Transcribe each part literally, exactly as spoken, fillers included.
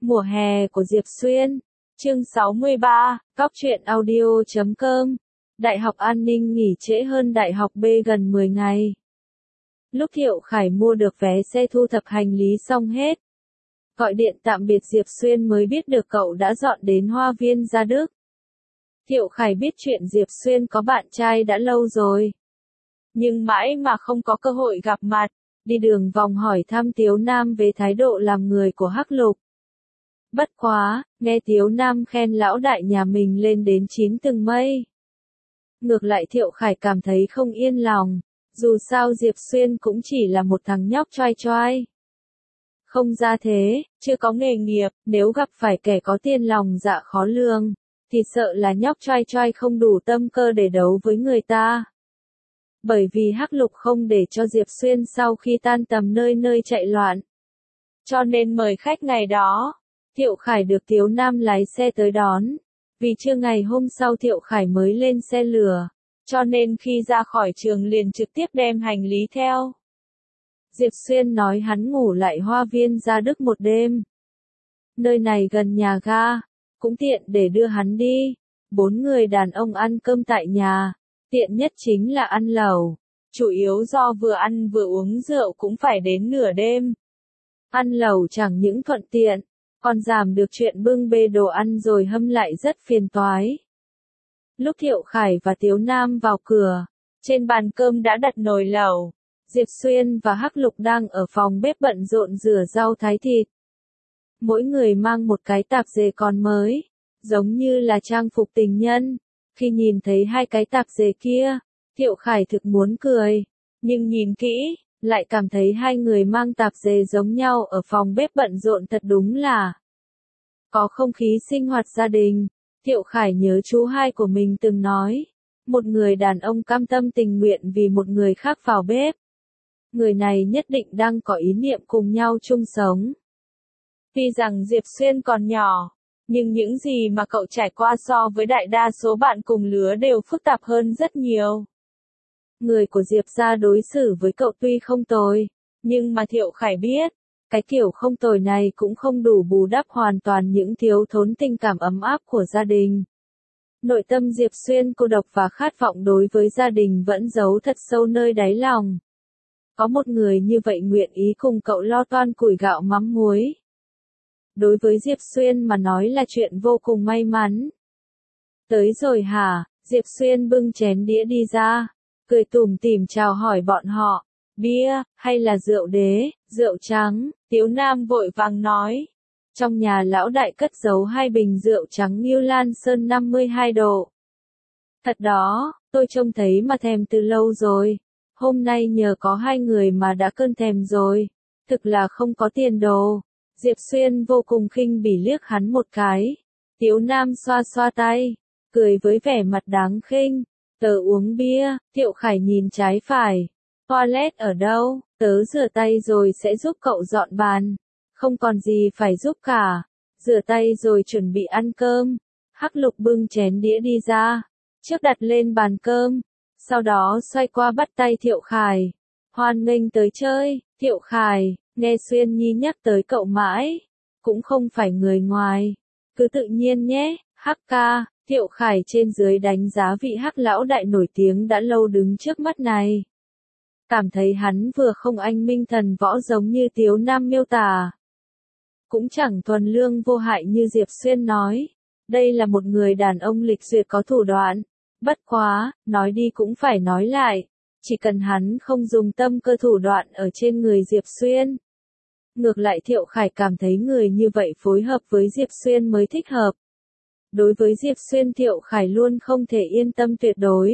Mùa hè của Diệp Xuyên. Chương sáu mươi ba, Cóc truyện audio chấm com. Đại học An Ninh nghỉ trễ hơn Đại học B gần mười ngày. Lúc Thiệu Khải mua được vé xe thu thập hành lý xong hết, gọi điện tạm biệt Diệp Xuyên mới biết được cậu đã dọn đến Hoa Viên Gia Đức. Thiệu Khải biết chuyện Diệp Xuyên có bạn trai đã lâu rồi, nhưng mãi mà không có cơ hội gặp mặt. Đi đường vòng hỏi thăm Tiếu Nam về thái độ làm người của Hắc Lục. Bất quá, nghe Tiếu Nam khen lão đại nhà mình lên đến chín tầng mây. Ngược lại Thiệu Khải cảm thấy không yên lòng, dù sao Diệp Xuyên cũng chỉ là một thằng nhóc choai choai. Không ra thế, chưa có nghề nghiệp, nếu gặp phải kẻ có tiền lòng dạ khó lường, thì sợ là nhóc choai choai không đủ tâm cơ để đấu với người ta. Bởi vì Hắc Lục không để cho Diệp Xuyên sau khi tan tầm nơi nơi chạy loạn, cho nên mời khách ngày đó, Thiệu Khải được Tiếu Nam lái xe tới đón. Vì trưa ngày hôm sau Thiệu Khải mới lên xe lửa, cho nên khi ra khỏi trường liền trực tiếp đem hành lý theo. Diệp Xuyên nói hắn ngủ lại Hoa Viên Gia Đức một đêm. Nơi này gần nhà ga, cũng tiện để đưa hắn đi. Bốn người đàn ông ăn cơm tại nhà, tiện nhất chính là ăn lẩu. Chủ yếu do vừa ăn vừa uống rượu cũng phải đến nửa đêm. Ăn lẩu chẳng những thuận tiện, còn giảm được chuyện bưng bê đồ ăn rồi hâm lại rất phiền toái. Lúc Thiệu Khải và Tiếu Nam vào cửa, trên bàn cơm đã đặt nồi lẩu. Diệp Xuyên và Hắc Lục đang ở phòng bếp bận rộn rửa rau thái thịt. Mỗi người mang một cái tạp dề còn mới, giống như là trang phục tình nhân. Khi nhìn thấy hai cái tạp dề kia, Thiệu Khải thực muốn cười, nhưng nhìn kỹ, lại cảm thấy hai người mang tạp dề giống nhau ở phòng bếp bận rộn thật đúng là có không khí sinh hoạt gia đình. Thiệu Khải nhớ chú hai của mình từng nói, một người đàn ông cam tâm tình nguyện vì một người khác vào bếp, người này nhất định đang có ý niệm cùng nhau chung sống. Tuy rằng Diệp Xuyên còn nhỏ, nhưng những gì mà cậu trải qua so với đại đa số bạn cùng lứa đều phức tạp hơn rất nhiều. Người của Diệp gia đối xử với cậu tuy không tồi, nhưng mà Thiệu Khải biết, cái kiểu không tồi này cũng không đủ bù đắp hoàn toàn những thiếu thốn tình cảm ấm áp của gia đình. Nội tâm Diệp Xuyên cô độc và khát vọng đối với gia đình vẫn giấu thật sâu nơi đáy lòng. Có một người như vậy nguyện ý cùng cậu lo toan củi gạo mắm muối, đối với Diệp Xuyên mà nói là chuyện vô cùng may mắn. Tới rồi hả? Diệp Xuyên bưng chén đĩa đi ra, cười tủm tỉm chào hỏi bọn họ. Bia, hay là rượu đế, rượu trắng? Tiếu Nam vội vàng nói. Trong nhà lão đại cất giấu hai bình rượu trắng Ngưu Lan Sơn năm mươi hai độ. Thật đó, tôi trông thấy mà thèm từ lâu rồi. Hôm nay nhờ có hai người mà đã cơn thèm rồi. Thực là không có tiền đồ. Diệp Xuyên vô cùng khinh bỉ liếc hắn một cái. Tiếu Nam xoa xoa tay, cười với vẻ mặt đáng khinh. Tớ uống bia. Thiệu Khải nhìn trái phải. Toilet ở đâu? Tớ rửa tay rồi sẽ giúp cậu dọn bàn. Không còn gì phải giúp cả. Rửa tay rồi chuẩn bị ăn cơm. Hắc Lục bưng chén đĩa đi ra, trước đặt lên bàn cơm, sau đó xoay qua bắt tay Thiệu Khải. Hoan nghênh tới chơi. Thiệu Khải, nghe Xuyên Nhi nhắc tới cậu mãi, cũng không phải người ngoài, cứ tự nhiên nhé. Hắc ca. Thiệu Khải trên dưới đánh giá vị Hắc lão đại nổi tiếng đã lâu đứng trước mắt này. Cảm thấy hắn vừa không anh minh thần võ giống như Tiếu Nam miêu tả, cũng chẳng thuần lương vô hại như Diệp Xuyên nói. Đây là một người đàn ông lịch duyệt có thủ đoạn. Bất quá, nói đi cũng phải nói lại, chỉ cần hắn không dùng tâm cơ thủ đoạn ở trên người Diệp Xuyên. Ngược lại Thiệu Khải cảm thấy người như vậy phối hợp với Diệp Xuyên mới thích hợp. Đối với Diệp Xuyên Thiệu Khải luôn không thể yên tâm tuyệt đối.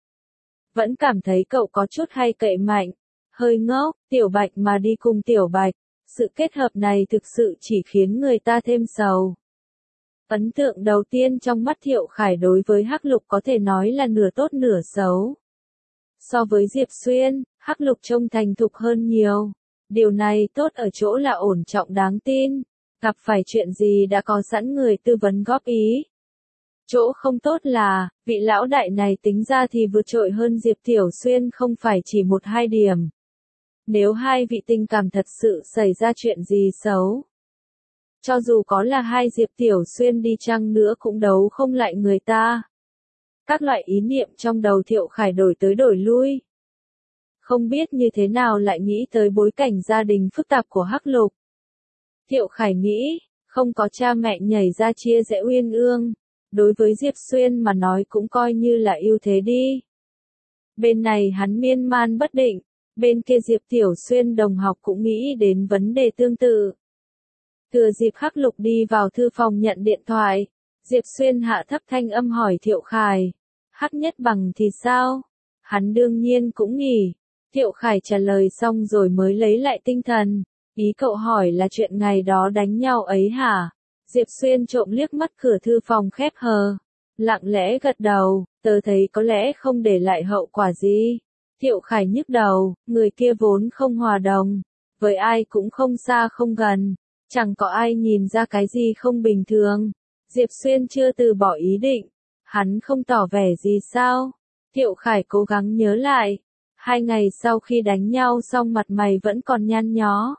Vẫn cảm thấy cậu có chút hay cậy mạnh, hơi ngốc. Tiểu Bạch mà đi cùng Tiểu Bạch, sự kết hợp này thực sự chỉ khiến người ta thêm sầu. Ấn tượng đầu tiên trong mắt Thiệu Khải đối với Hắc Lục có thể nói là nửa tốt nửa xấu. So với Diệp Xuyên, Hắc Lục trông thành thục hơn nhiều. Điều này tốt ở chỗ là ổn trọng đáng tin, gặp phải chuyện gì đã có sẵn người tư vấn góp ý. Chỗ không tốt là, vị lão đại này tính ra thì vượt trội hơn Diệp Tiểu Xuyên không phải chỉ một hai điểm. Nếu hai vị tình cảm thật sự xảy ra chuyện gì xấu, Cho dù có là hai Diệp Tiểu Xuyên đi chăng nữa cũng đấu không lại người ta. Các loại ý niệm trong đầu Thiệu Khải đổi tới đổi lui. Không biết như thế nào lại nghĩ tới bối cảnh gia đình phức tạp của Hắc Lục. Thiệu Khải nghĩ, không có cha mẹ nhảy ra chia rẽ uyên ương, đối với Diệp Xuyên mà nói cũng coi như là ưu thế đi. Bên này hắn miên man bất định, bên kia Diệp Tiểu Xuyên đồng học cũng nghĩ đến vấn đề tương tự. Thừa dịp Hắc Lục đi vào thư phòng nhận điện thoại, Diệp Xuyên hạ thấp thanh âm hỏi Thiệu Khải, Hắc Nhất Bằng thì sao? Hắn đương nhiên cũng nghỉ. Thiệu Khải trả lời xong rồi mới lấy lại tinh thần. Ý cậu hỏi là chuyện ngày đó đánh nhau ấy hả? Diệp Xuyên trộm liếc mắt cửa thư phòng khép hờ. Lặng lẽ gật đầu, tớ thấy có lẽ không để lại hậu quả gì. Thiệu Khải nhức đầu, người kia vốn không hòa đồng. Với ai cũng không xa không gần. Chẳng có ai nhìn ra cái gì không bình thường. Diệp Xuyên chưa từ bỏ ý định. Hắn không tỏ vẻ gì sao? Thiệu Khải cố gắng nhớ lại. Hai ngày sau khi đánh nhau xong mặt mày vẫn còn nhăn nhó.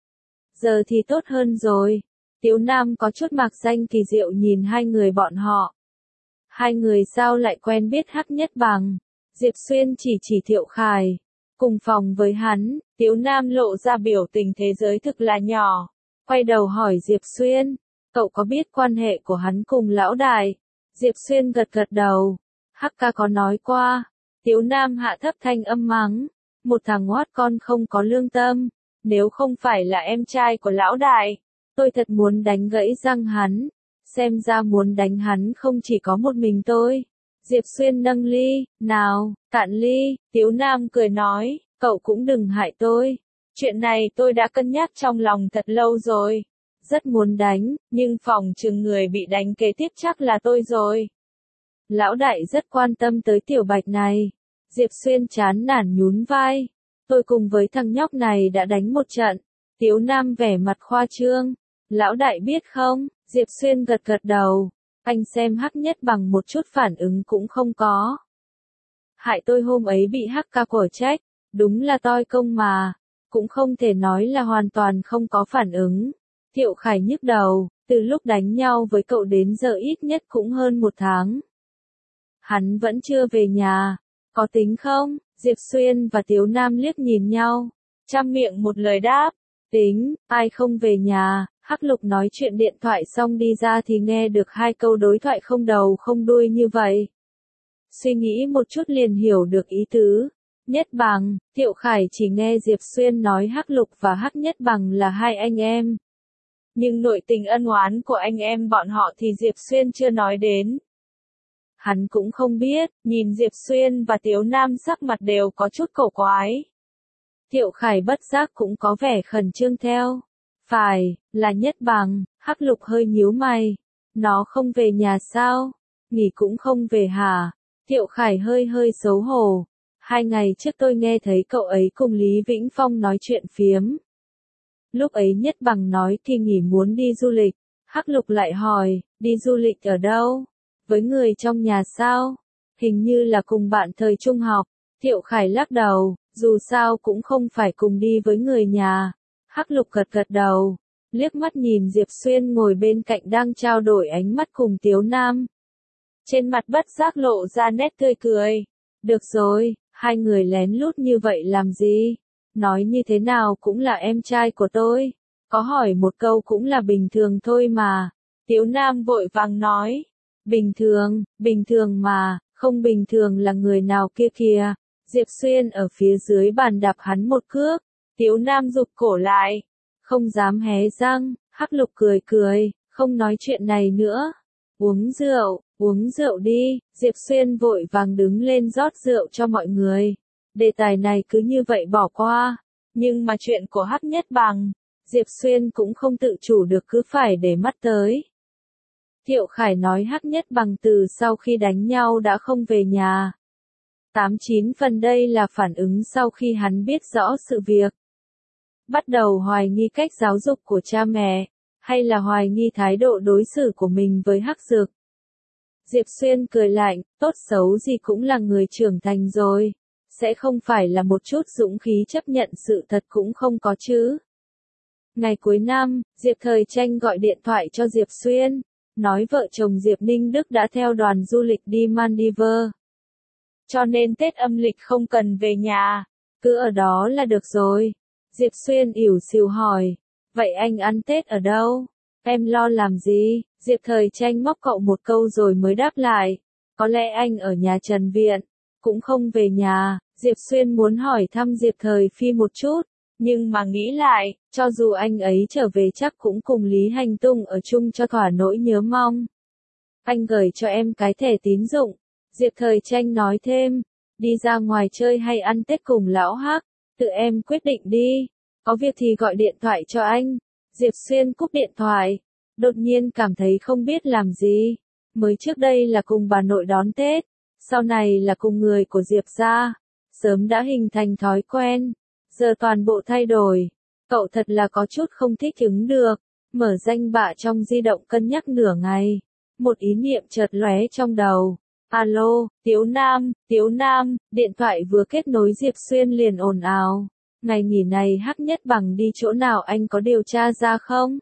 Giờ thì tốt hơn rồi. Tiếu Nam có chút mạc danh kỳ diệu nhìn hai người bọn họ. Hai người sao lại quen biết Hắc Nhất Bằng? Diệp Xuyên chỉ chỉ Thiệu Khải. Cùng phòng với hắn, Tiếu Nam lộ ra biểu tình thế giới thực là nhỏ. Quay đầu hỏi Diệp Xuyên, cậu có biết quan hệ của hắn cùng lão đại? Diệp Xuyên gật gật đầu. Hắc ca có nói qua. Tiếu Nam hạ thấp thanh âm mắng. Một thằng ngoát con không có lương tâm. Nếu không phải là em trai của lão đại, tôi thật muốn đánh gãy răng hắn. Xem ra muốn đánh hắn không chỉ có một mình tôi. Diệp Xuyên nâng ly, nào, cạn ly. Tiếu Nam cười nói, cậu cũng đừng hại tôi. Chuyện này tôi đã cân nhắc trong lòng thật lâu rồi. Rất muốn đánh, nhưng phòng chừng người bị đánh kế tiếp chắc là tôi rồi. Lão đại rất quan tâm tới tiểu bạch này. Diệp Xuyên chán nản nhún vai. Tôi cùng với thằng nhóc này đã đánh một trận. Tiếu Nam vẻ mặt khoa trương. Lão đại biết không? Diệp Xuyên gật gật đầu. Anh xem Hắc Nhất Bằng một chút phản ứng cũng không có. Hại tôi hôm ấy bị Hắc ca của trách. Đúng là toi công mà. Cũng không thể nói là hoàn toàn không có phản ứng. Thiệu Khải nhức đầu. Từ lúc đánh nhau với cậu đến giờ ít nhất cũng hơn một tháng. Hắn vẫn chưa về nhà. Có tính không? Diệp Xuyên và Tiếu Nam liếc nhìn nhau. Trăm miệng một lời đáp. Tính, ai không về nhà. Hắc Lục nói chuyện điện thoại xong đi ra thì nghe được hai câu đối thoại không đầu không đuôi như vậy. Suy nghĩ một chút liền hiểu được ý tứ. Nhất Bằng, Thiệu Khải chỉ nghe Diệp Xuyên nói Hắc Lục và Hắc Nhất Bằng là hai anh em. Nhưng nội tình ân oán của anh em bọn họ thì Diệp Xuyên chưa nói đến. Hắn cũng không biết, nhìn Diệp Xuyên và Tiếu Nam sắc mặt đều có chút cổ quái. Thiệu Khải bất giác cũng có vẻ khẩn trương theo. Phải, là Nhất Bằng. Hắc Lục hơi nhíu mày. Nó không về nhà sao? Nghỉ cũng không về hả? Thiệu Khải hơi hơi xấu hổ. Hai ngày trước tôi nghe thấy cậu ấy cùng Lý Vĩnh Phong nói chuyện phiếm. Lúc ấy Nhất Bằng nói thì nghỉ muốn đi du lịch. Hắc Lục lại hỏi, đi du lịch ở đâu? Với người trong nhà sao? Hình như là cùng bạn thời trung học. Thiệu Khải lắc đầu, dù sao cũng không phải cùng đi với người nhà. Hắc Lục gật gật đầu, liếc mắt nhìn Diệp Xuyên ngồi bên cạnh đang trao đổi ánh mắt cùng Tiếu Nam. Trên mặt bất giác lộ ra nét tươi cười. Được rồi, hai người lén lút như vậy làm gì? Nói như thế nào cũng là em trai của tôi. Có hỏi một câu cũng là bình thường thôi mà. Tiếu Nam vội vàng nói. Bình thường, bình thường mà, không bình thường là người nào kia kìa. Diệp Xuyên ở phía dưới bàn đạp hắn một cước. Tiếu Nam rụt cổ lại. Không dám hé răng. Hắc Lục cười cười, không nói chuyện này nữa. Uống rượu, uống rượu đi. Diệp Xuyên vội vàng đứng lên rót rượu cho mọi người. Đề tài này cứ như vậy bỏ qua. Nhưng mà chuyện của Hắc Nhất Bằng, Diệp Xuyên cũng không tự chủ được cứ phải để mắt tới. Thiệu Khải nói Hắc Nhất Bằng từ sau khi đánh nhau đã không về nhà. Tám chín phần đây là phản ứng sau khi hắn biết rõ sự việc. Bắt đầu hoài nghi cách giáo dục của cha mẹ, hay là hoài nghi thái độ đối xử của mình với Hắc Dực. Diệp Xuyên cười lạnh, tốt xấu gì cũng là người trưởng thành rồi. Sẽ không phải là một chút dũng khí chấp nhận sự thật cũng không có chứ. Ngày cuối năm, Diệp Thời Tranh gọi điện thoại cho Diệp Xuyên, nói vợ chồng Diệp Ninh Đức đã theo đoàn du lịch đi Maldives. Cho nên Tết âm lịch không cần về nhà, cứ ở đó là được rồi. Diệp Xuyên ỉu xìu hỏi, vậy anh ăn Tết ở đâu? Em lo làm gì? Diệp Thời Tranh móc cậu một câu rồi mới đáp lại, có lẽ anh ở nhà Trần Viện, cũng không về nhà. Diệp Xuyên muốn hỏi thăm Diệp Thời Phi một chút, nhưng mà nghĩ lại, cho dù anh ấy trở về chắc cũng cùng Lý Hành Tung ở chung cho thỏa nỗi nhớ mong. Anh gửi cho em cái thẻ tín dụng. Diệp Thời Tranh nói thêm, đi ra ngoài chơi hay ăn Tết cùng lão Hắc, tự em quyết định đi, có việc thì gọi điện thoại cho anh. Diệp Xuyên cúp điện thoại, đột nhiên cảm thấy không biết làm gì. Mới trước đây là cùng bà nội đón Tết, sau này là cùng người của Diệp gia, sớm đã hình thành thói quen, giờ toàn bộ thay đổi. Cậu thật là có chút không thích ứng được, mở danh bạ trong di động cân nhắc nửa ngày. Một ý niệm chợt lóe trong đầu. Alo, Tiếu Nam, Tiếu Nam, điện thoại vừa kết nối Diệp Xuyên liền ồn ào. Ngày nghỉ này Hắc Nhất Bằng đi chỗ nào anh có điều tra ra không?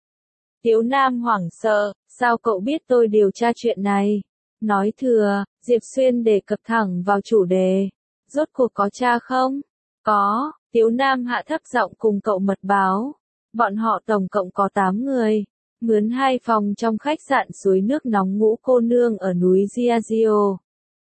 Tiếu Nam hoảng sợ, sao cậu biết tôi điều tra chuyện này? Nói thừa, Diệp Xuyên đề cập thẳng vào chủ đề. Rốt cuộc có tra không? Có, Tiếu Nam hạ thấp giọng cùng cậu mật báo. Bọn họ tổng cộng có tám người. Mướn hai phòng trong khách sạn suối nước nóng Ngũ Cô Nương ở núi Giagio.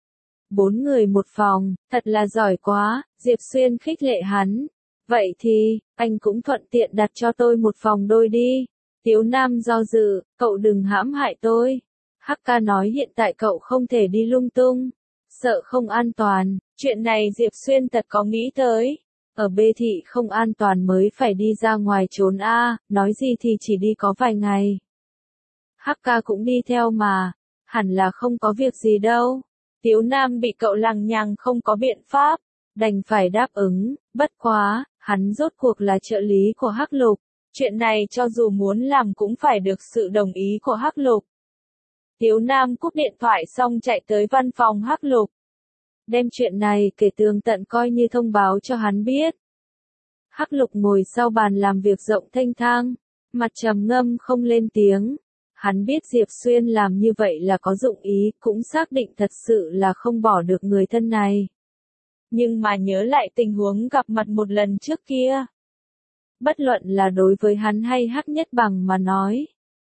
Bốn người một phòng, thật là giỏi quá, Diệp Xuyên khích lệ hắn. Vậy thì, anh cũng thuận tiện đặt cho tôi một phòng đôi đi. Tiếu Nam do dự, cậu đừng hãm hại tôi. Hắc ca nói hiện tại cậu không thể đi lung tung, sợ không an toàn. Chuyện này Diệp Xuyên thật có nghĩ tới. Ở B thị không an toàn mới phải đi ra ngoài trốn a, nói gì thì chỉ đi có vài ngày. Hắc ca cũng đi theo mà, hẳn là không có việc gì đâu. Tiếu Nam bị cậu lằng nhằng không có biện pháp, đành phải đáp ứng, bất quá, hắn rốt cuộc là trợ lý của Hắc Lục. Chuyện này cho dù muốn làm cũng phải được sự đồng ý của Hắc Lục. Tiếu Nam cúp điện thoại xong chạy tới văn phòng Hắc Lục. Đem chuyện này kể tường tận coi như thông báo cho hắn biết. Hắc Lục ngồi sau bàn làm việc rộng thênh thang, mặt trầm ngâm không lên tiếng. Hắn biết Diệp Xuyên làm như vậy là có dụng ý, cũng xác định thật sự là không bỏ được người thân này. Nhưng mà nhớ lại tình huống gặp mặt một lần trước kia. Bất luận là đối với hắn hay Hắc Nhất Bằng mà nói,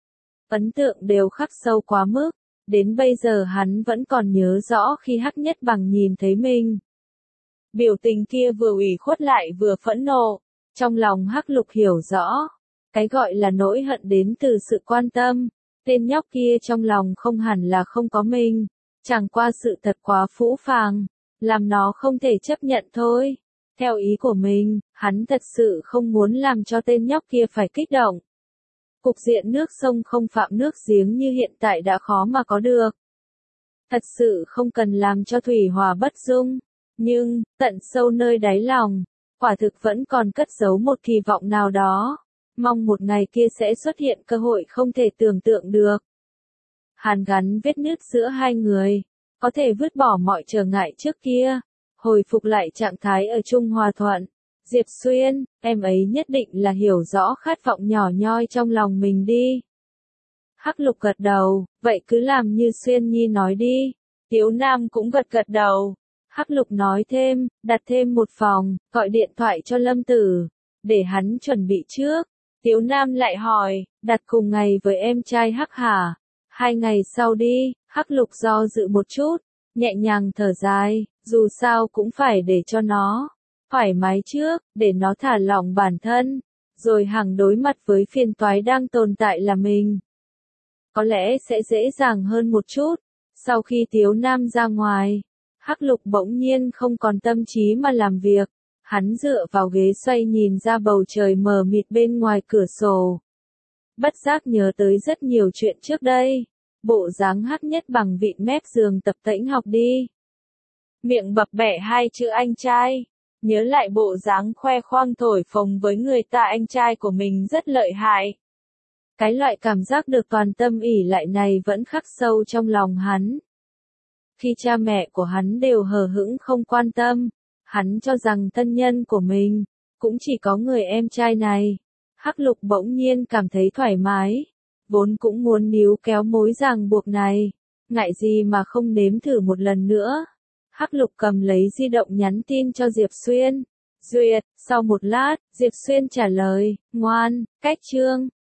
ấn tượng đều khắc sâu quá mức. Đến bây giờ hắn vẫn còn nhớ rõ khi Hắc Nhất Bằng nhìn thấy mình. Biểu tình kia vừa ủy khuất lại vừa phẫn nộ. Trong lòng Hắc Lục hiểu rõ. Cái gọi là nỗi hận đến từ sự quan tâm. Tên nhóc kia trong lòng không hẳn là không có mình. Chẳng qua sự thật quá phũ phàng. Làm nó không thể chấp nhận thôi. Theo ý của mình, hắn thật sự không muốn làm cho tên nhóc kia phải kích động. Cục diện nước sông không phạm nước giếng như hiện tại đã khó mà có được. Thật sự không cần làm cho thủy hòa bất dung. Nhưng, tận sâu nơi đáy lòng, quả thực vẫn còn cất giấu một kỳ vọng nào đó. Mong một ngày kia sẽ xuất hiện cơ hội không thể tưởng tượng được. Hàn gắn vết nứt giữa hai người, có thể vứt bỏ mọi trở ngại trước kia, hồi phục lại trạng thái ở chung hòa thuận. Diệp Xuyên, em ấy nhất định là hiểu rõ khát vọng nhỏ nhoi trong lòng mình đi. Hắc Lục gật đầu, vậy cứ làm như Xuyên Nhi nói đi. Tiếu Nam cũng gật gật đầu. Hắc Lục nói thêm, đặt thêm một phòng, gọi điện thoại cho Lâm Tử, để hắn chuẩn bị trước. Tiếu Nam lại hỏi, đặt cùng ngày với em trai Hắc hả? Hai ngày sau đi. Hắc Lục do dự một chút, nhẹ nhàng thở dài, dù sao cũng phải để cho nó thoải mái trước, để nó thả lỏng bản thân, rồi hằng đối mặt với phiền toái đang tồn tại là mình. Có lẽ sẽ dễ dàng hơn một chút. Sau khi Tiếu Nam ra ngoài, Hắc Lục bỗng nhiên không còn tâm trí mà làm việc. Hắn dựa vào ghế xoay nhìn ra bầu trời mờ mịt bên ngoài cửa sổ. Bất giác nhớ tới rất nhiều chuyện trước đây. Bộ dáng Hắc Nhất Bằng vịn mép giường tập tễnh học đi. Miệng bập bẹ hai chữ anh trai. Nhớ lại bộ dáng khoe khoang thổi phồng với người ta anh trai của mình rất lợi hại. Cái loại cảm giác được toàn tâm ỷ lại này vẫn khắc sâu trong lòng hắn. Khi cha mẹ của hắn đều hờ hững không quan tâm, hắn cho rằng thân nhân của mình cũng chỉ có người em trai này. Hắc Lục bỗng nhiên cảm thấy thoải mái, vốn cũng muốn níu kéo mối ràng buộc này, ngại gì mà không nếm thử một lần nữa. Hắc Lục cầm lấy di động nhắn tin cho Diệp Xuyên. Duyệt, sau một lát, Diệp Xuyên trả lời, ngoan, cách chương.